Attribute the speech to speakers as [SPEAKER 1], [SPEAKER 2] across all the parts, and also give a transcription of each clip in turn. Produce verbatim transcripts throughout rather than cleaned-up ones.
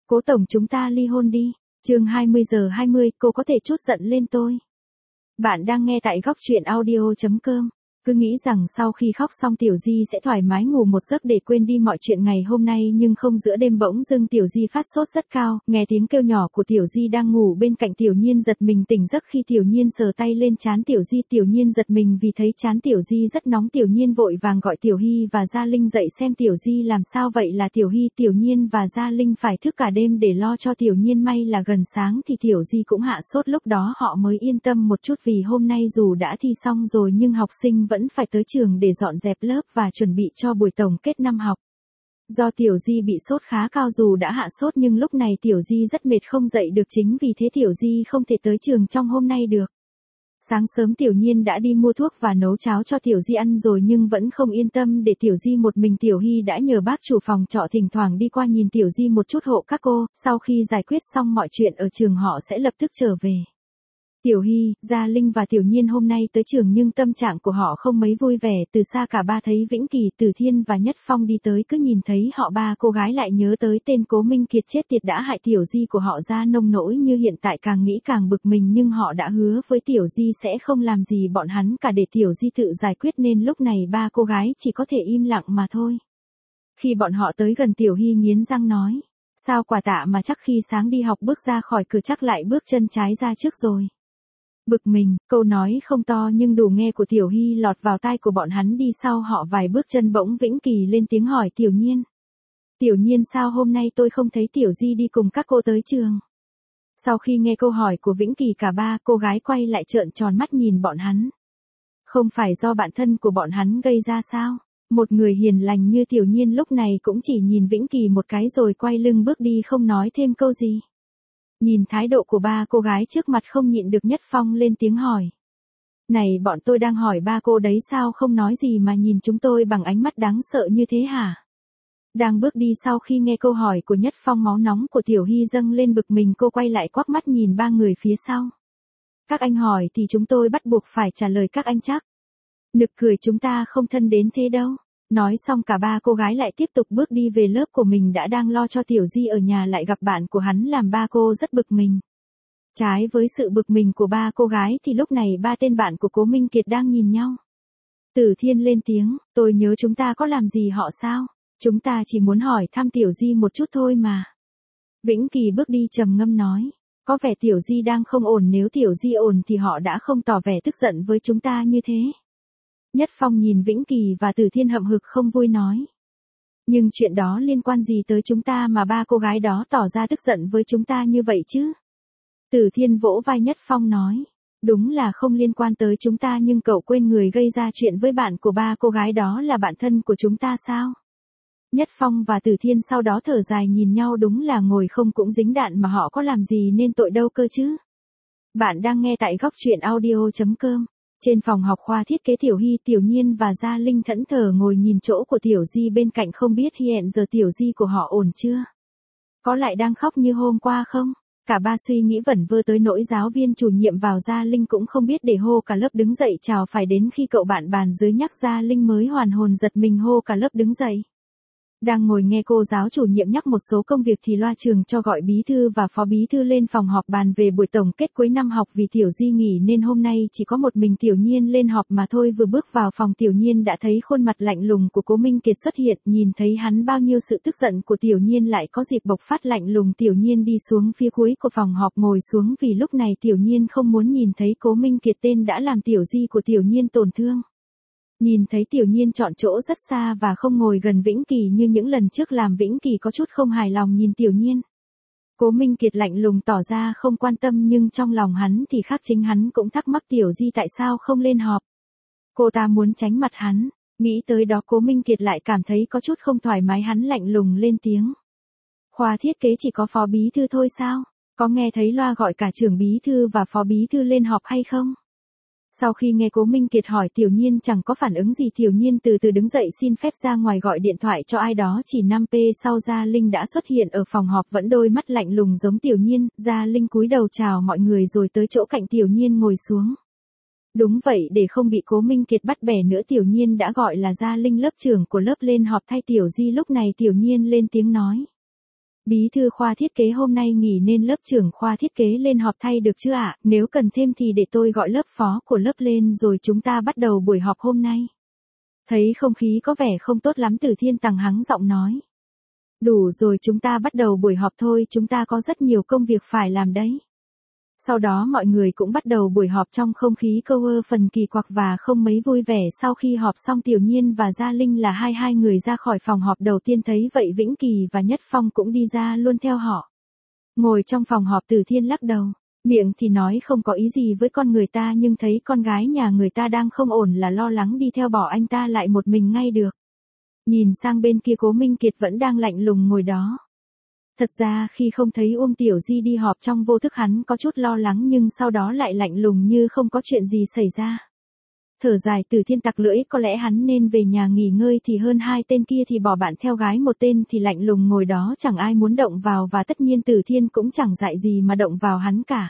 [SPEAKER 1] Cố tổng chúng ta ly hôn đi. Chương hai mươi giờ hai mươi, cô có thể chút giận lên tôi. Bạn đang nghe tại góc truyện audio chấm com. Cứ nghĩ rằng sau khi khóc xong Tiểu Di sẽ thoải mái ngủ một giấc để quên đi mọi chuyện ngày hôm nay, nhưng không, giữa đêm bỗng dưng Tiểu Di phát sốt rất cao, nghe tiếng kêu nhỏ của Tiểu Di đang ngủ bên cạnh Tiểu Nhiên giật mình tỉnh giấc. Khi Tiểu Nhiên sờ tay lên trán Tiểu Di, Tiểu Nhiên giật mình vì thấy trán Tiểu Di rất nóng. Tiểu Nhiên vội vàng gọi Tiểu Hy và Gia Linh dậy xem Tiểu Di làm sao vậy. Là Tiểu Hy, Tiểu Nhiên và Gia Linh phải thức cả đêm để lo cho Tiểu Nhiên, may là gần sáng thì Tiểu Di cũng hạ sốt, lúc đó họ mới yên tâm một chút, vì hôm nay dù đã thi xong rồi nhưng học sinh vẫn phải tới trường để dọn dẹp lớp và chuẩn bị cho buổi tổng kết năm học. Do Tiểu Di bị sốt khá cao, dù đã hạ sốt nhưng lúc này Tiểu Di rất mệt không dậy được, chính vì thế Tiểu Di không thể tới trường trong hôm nay được. Sáng sớm Tiểu Nhiên đã đi mua thuốc và nấu cháo cho Tiểu Di ăn rồi, nhưng vẫn không yên tâm để Tiểu Di một mình. Tiểu Hy đã nhờ bác chủ phòng trọ thỉnh thoảng đi qua nhìn Tiểu Di một chút hộ các cô, sau khi giải quyết xong mọi chuyện ở trường họ sẽ lập tức trở về. Tiểu Hy, Gia Linh và Tiểu Nhiên hôm nay tới trường nhưng tâm trạng của họ không mấy vui vẻ. Từ xa cả ba thấy Vĩnh Kỳ, Từ Thiên và Nhất Phong đi tới, cứ nhìn thấy họ ba cô gái lại nhớ tới tên Cố Minh Kiệt chết tiệt đã hại Tiểu Di của họ ra nông nỗi như hiện tại, càng nghĩ càng bực mình, nhưng họ đã hứa với Tiểu Di sẽ không làm gì bọn hắn cả, để Tiểu Di tự giải quyết, nên lúc này ba cô gái chỉ có thể im lặng mà thôi. Khi bọn họ tới gần, Tiểu Hy nghiến răng nói, sao Quả Tạ mà chắc khi sáng đi học bước ra khỏi cửa chắc lại bước chân trái ra trước rồi. Bực mình, câu nói không to nhưng đủ nghe của Tiểu Hy lọt vào tai của bọn hắn. Đi sau họ vài bước chân bỗng Vĩnh Kỳ lên tiếng hỏi Tiểu Nhiên. Tiểu Nhiên, sao hôm nay tôi không thấy Tiểu Di đi cùng các cô tới trường? Sau khi nghe câu hỏi của Vĩnh Kỳ, cả ba cô gái quay lại trợn tròn mắt nhìn bọn hắn. Không phải do bạn thân của bọn hắn gây ra sao? Một người hiền lành như Tiểu Nhiên lúc này cũng chỉ nhìn Vĩnh Kỳ một cái rồi quay lưng bước đi, không nói thêm câu gì. Nhìn thái độ của ba cô gái trước mặt, không nhịn được Nhất Phong lên tiếng hỏi. Này, bọn tôi đang hỏi ba cô đấy, sao không nói gì mà nhìn chúng tôi bằng ánh mắt đáng sợ như thế hả? Đang bước đi, sau khi nghe câu hỏi của Nhất Phong, máu nóng của Tiểu Hy dâng lên, bực mình cô quay lại quắc mắt nhìn ba người phía sau. Các anh hỏi thì chúng tôi bắt buộc phải trả lời các anh chắc. Nực cười, chúng ta không thân đến thế đâu. Nói xong cả ba cô gái lại tiếp tục bước đi về lớp của mình. Đã đang lo cho Tiểu Di ở nhà lại gặp bạn của hắn, làm ba cô rất bực mình. Trái với sự bực mình của ba cô gái thì lúc này ba tên bạn của Cố Minh Kiệt đang nhìn nhau. Từ Thiên lên tiếng, tôi nhớ chúng ta có làm gì họ sao? Chúng ta chỉ muốn hỏi thăm Tiểu Di một chút thôi mà. Vĩnh Kỳ bước đi trầm ngâm nói, có vẻ Tiểu Di đang không ổn, nếu Tiểu Di ổn thì họ đã không tỏ vẻ tức giận với chúng ta như thế. Nhất Phong nhìn Vĩnh Kỳ và Từ Thiên hậm hực không vui nói. Nhưng chuyện đó liên quan gì tới chúng ta mà ba cô gái đó tỏ ra tức giận với chúng ta như vậy chứ? Từ Thiên vỗ vai Nhất Phong nói. Đúng là không liên quan tới chúng ta, nhưng cậu quên người gây ra chuyện với bạn của ba cô gái đó là bạn thân của chúng ta sao? Nhất Phong và Từ Thiên sau đó thở dài nhìn nhau, đúng là ngồi không cũng dính đạn, mà họ có làm gì nên tội đâu cơ chứ? Bạn đang nghe tại góc truyện audio chấm com. Trên phòng học khoa thiết kế, Tiểu Hy, Tiểu Nhiên và Gia Linh thẫn thờ ngồi nhìn chỗ của Tiểu Di bên cạnh, không biết hiện giờ Tiểu Di của họ ổn chưa? Có lại đang khóc như hôm qua không? Cả ba suy nghĩ vẩn vơ tới nỗi giáo viên chủ nhiệm vào, Gia Linh cũng không biết để hô cả lớp đứng dậy chào, phải đến khi cậu bạn bàn dưới nhắc Gia Linh mới hoàn hồn giật mình hô cả lớp đứng dậy. Đang ngồi nghe cô giáo chủ nhiệm nhắc một số công việc thì loa trường cho gọi bí thư và phó bí thư lên phòng họp bàn về buổi tổng kết cuối năm học. Vì Tiểu Di nghỉ nên hôm nay chỉ có một mình Tiểu Nhiên lên họp mà thôi. Vừa bước vào phòng, Tiểu Nhiên đã thấy khuôn mặt lạnh lùng của Cố Minh Kiệt xuất hiện. Nhìn thấy hắn, bao nhiêu sự tức giận của Tiểu Nhiên lại có dịp bộc phát lạnh lùng. Tiểu Nhiên đi xuống phía cuối của phòng họp ngồi xuống, vì lúc này Tiểu Nhiên không muốn nhìn thấy Cố Minh Kiệt, tên đã làm Tiểu Di của Tiểu Nhiên tổn thương. Nhìn thấy Tiểu Nhiên chọn chỗ rất xa và không ngồi gần Vĩnh Kỳ như những lần trước, làm Vĩnh Kỳ có chút không hài lòng nhìn Tiểu Nhiên. Cố Minh Kiệt lạnh lùng tỏ ra không quan tâm, nhưng trong lòng hắn thì khác, chính hắn cũng thắc mắc Tiểu Di tại sao không lên họp. Cô ta muốn tránh mặt hắn, nghĩ tới đó Cố Minh Kiệt lại cảm thấy có chút không thoải mái, hắn lạnh lùng lên tiếng. Khoa thiết kế chỉ có phó bí thư thôi sao? Có nghe thấy loa gọi cả trưởng bí thư và phó bí thư lên họp hay không? Sau khi nghe Cố Minh Kiệt hỏi, Tiểu Nhiên chẳng có phản ứng gì. Tiểu Nhiên từ từ đứng dậy xin phép ra ngoài gọi điện thoại cho ai đó. Chỉ năm phút sau Gia Linh đã xuất hiện ở phòng họp, vẫn đôi mắt lạnh lùng giống Tiểu Nhiên. Gia Linh cúi đầu chào mọi người rồi tới chỗ cạnh Tiểu Nhiên ngồi xuống. Đúng vậy, để không bị Cố Minh Kiệt bắt bẻ nữa, Tiểu Nhiên đã gọi là Gia Linh, lớp trưởng của lớp, lên họp thay Tiểu Di. Lúc này Tiểu Nhiên lên tiếng nói. Bí thư khoa thiết kế hôm nay nghỉ nên lớp trưởng khoa thiết kế lên họp thay được chưa ạ? Nếu cần thêm thì để tôi gọi lớp phó của lớp lên rồi chúng ta bắt đầu buổi họp hôm nay. Thấy không khí có vẻ không tốt lắm Từ Thiên Tằng hắng giọng nói. Đủ rồi, chúng ta bắt đầu buổi họp thôi, chúng ta có rất nhiều công việc phải làm đấy. Sau đó mọi người cũng bắt đầu buổi họp trong không khí câu ơ phần kỳ quặc và không mấy vui vẻ. Sau khi họp xong Tiểu Nhiên và Gia Linh là hai hai người ra khỏi phòng họp đầu tiên, thấy vậy Vĩnh Kỳ và Nhất Phong cũng đi ra luôn theo họ. Ngồi trong phòng họp Từ Thiên lắc đầu, miệng thì nói không có ý gì với con người ta nhưng thấy con gái nhà người ta đang không ổn là lo lắng đi theo bỏ anh ta lại một mình ngay được. Nhìn sang bên kia Cố Minh Kiệt vẫn đang lạnh lùng ngồi đó. Thật ra khi không thấy Uông Tiểu Di đi họp trong vô thức hắn có chút lo lắng nhưng sau đó lại lạnh lùng như không có chuyện gì xảy ra. Thở dài Từ Thiên tặc lưỡi, có lẽ hắn nên về nhà nghỉ ngơi thì hơn, hai tên kia thì bỏ bạn theo gái một tên thì lạnh lùng ngồi đó chẳng ai muốn động vào và tất nhiên Từ Thiên cũng chẳng dại gì mà động vào hắn cả.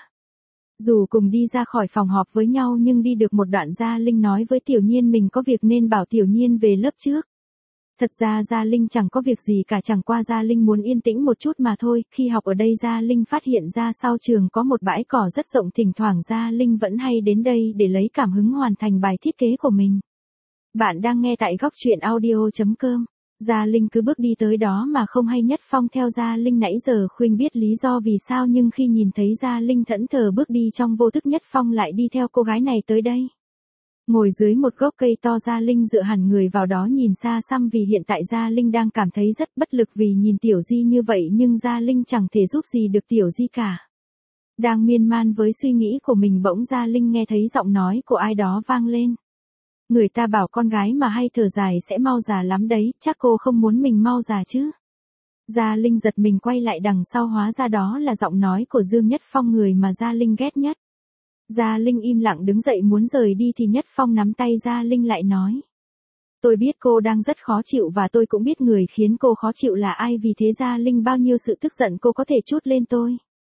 [SPEAKER 1] Dù cùng đi ra khỏi phòng họp với nhau nhưng đi được một đoạn Gia Linh nói với Tiểu Nhiên mình có việc nên bảo Tiểu Nhiên về lớp trước. Thật ra Gia Linh chẳng có việc gì cả, chẳng qua Gia Linh muốn yên tĩnh một chút mà thôi. Khi học ở đây Gia Linh phát hiện ra sau trường có một bãi cỏ rất rộng, thỉnh thoảng Gia Linh vẫn hay đến đây để lấy cảm hứng hoàn thành bài thiết kế của mình. Bạn đang nghe tại góc truyện audio chấm com. Gia Linh cứ bước đi tới đó mà không hay Nhất Phong theo Gia Linh nãy giờ khuyên biết lý do vì sao nhưng khi nhìn thấy Gia Linh thẫn thờ bước đi trong vô thức Nhất Phong lại đi theo cô gái này tới đây. Ngồi dưới một gốc cây to Gia Linh dựa hẳn người vào đó nhìn xa xăm vì hiện tại Gia Linh đang cảm thấy rất bất lực vì nhìn Tiểu Di như vậy nhưng Gia Linh chẳng thể giúp gì được Tiểu Di cả. Đang miên man với suy nghĩ của mình bỗng Gia Linh nghe thấy giọng nói của ai đó vang lên. Người ta bảo con gái mà hay thở dài sẽ mau già lắm đấy, chắc cô không muốn mình mau già chứ. Gia Linh giật mình quay lại đằng sau hóa ra đó là giọng nói của Dương Nhất Phong, người mà Gia Linh ghét nhất. Gia Linh im lặng đứng dậy muốn rời đi thì Nhất Phong nắm tay Gia Linh lại nói. Tôi biết cô đang rất khó chịu và tôi cũng biết người khiến cô khó chịu là ai, vì thế Gia Linh bao nhiêu sự tức giận cô có thể trút lên tôi.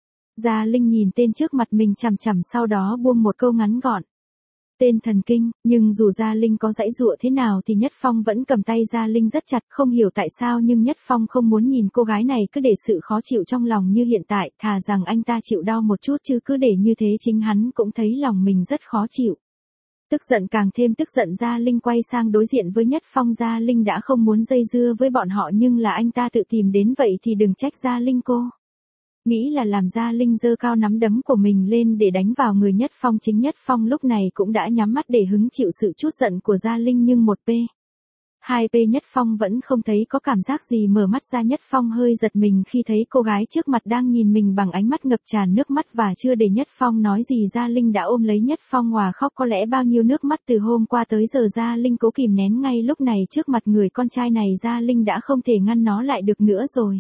[SPEAKER 1] Gia Linh nhìn tên trước mặt mình chằm chằm sau đó buông một câu ngắn gọn. Tên thần kinh, nhưng dù Gia Linh có giãy giụa thế nào thì Nhất Phong vẫn cầm tay Gia Linh rất chặt, không hiểu tại sao nhưng Nhất Phong không muốn nhìn cô gái này cứ để sự khó chịu trong lòng như hiện tại, thà rằng anh ta chịu đau một chút chứ cứ để như thế chính hắn cũng thấy lòng mình rất khó chịu. Tức giận càng thêm tức giận Gia Linh quay sang đối diện với Nhất Phong. Gia Linh đã không muốn dây dưa với bọn họ nhưng là anh ta tự tìm đến vậy thì đừng trách Gia Linh cô. Nghĩ là làm Gia Linh giơ cao nắm đấm của mình lên để đánh vào người Nhất Phong. Chính Nhất Phong lúc này cũng đã nhắm mắt để hứng chịu sự trút giận của Gia Linh nhưng một p. hai p Nhất Phong vẫn không thấy có cảm giác gì. Mở mắt ra Nhất Phong hơi giật mình khi thấy cô gái trước mặt đang nhìn mình bằng ánh mắt ngập tràn nước mắt và chưa để Nhất Phong nói gì Gia Linh đã ôm lấy Nhất Phong hòa khóc. Có lẽ bao nhiêu nước mắt từ hôm qua tới giờ Gia Linh cố kìm nén, ngay lúc này trước mặt người con trai này Gia Linh đã không thể ngăn nó lại được nữa rồi.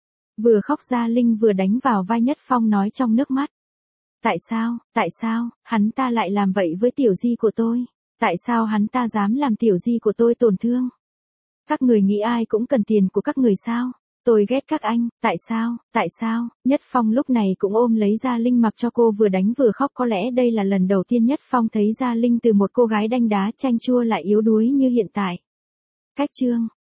[SPEAKER 1] Vừa khóc Gia Linh vừa đánh vào vai Nhất Phong nói trong nước mắt. Tại sao, tại sao, hắn ta lại làm vậy với Tiểu Di của tôi? Tại sao hắn ta dám làm Tiểu Di của tôi tổn thương? Các người nghĩ ai cũng cần tiền của các người sao? Tôi ghét các anh, tại sao, tại sao? Nhất Phong lúc này cũng ôm lấy Gia Linh mặc cho cô vừa đánh vừa khóc. Có lẽ đây là lần đầu tiên Nhất Phong thấy Gia Linh từ một cô gái đanh đá chanh chua lại yếu đuối như hiện tại. Cách chương